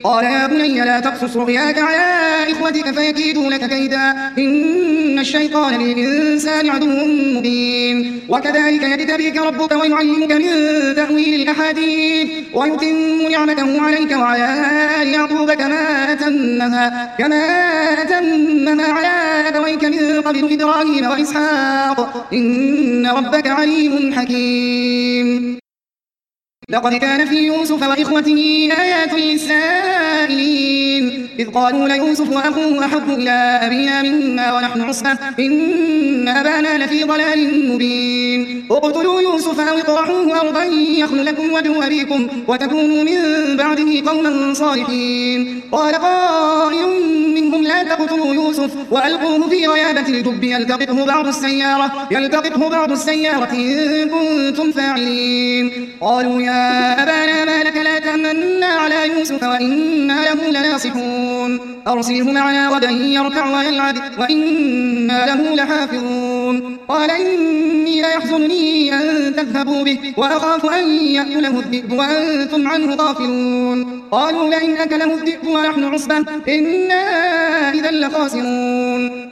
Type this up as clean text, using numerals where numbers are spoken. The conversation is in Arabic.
قال يا بني لا تقصص رؤياك على إخوتك فيكيدوا لك كيدا إن الشيطان للإنسان عدو مبين وكذلك يجتبيك ربك ويعلمك من تأويل الأحاديث ويتم نعمته عليك وعلى آل يعقوب كما أتمها على أبويك من قبل إبراهيم وإسحاق إن ربك عليم حكيم. لقد كان في يوسف وإخوته آيات للسائلين إذ قالوا ليوسف وأخوه أحب إلى أبينا منا ونحن عصبة إن أبانا لفي ضلال مبين اقتلوا يوسف أو اطرحوه أرضا يخل لكم وجه أبيكم وتكونوا من بعده قوما صالحين. قال قائل منهم لا تقتلوا يوسف وألقوه في غيابة الجب يلتقطه بعض السيارة إن كنتم فاعلين. قالوا يا أبانا ما لك لا تأمنا على يوسف وإنا له لناصحون أرسله معنا غدا يرتع ويلعب وإنا له لحافظون. قال إني ليحزنني أن تذهبوا به وأخاف أن يأكله الذئب وأنتم عنه غافلون. قالوا لئن أكله الذئب ونحن عصبة إنا إذا لخاسرون.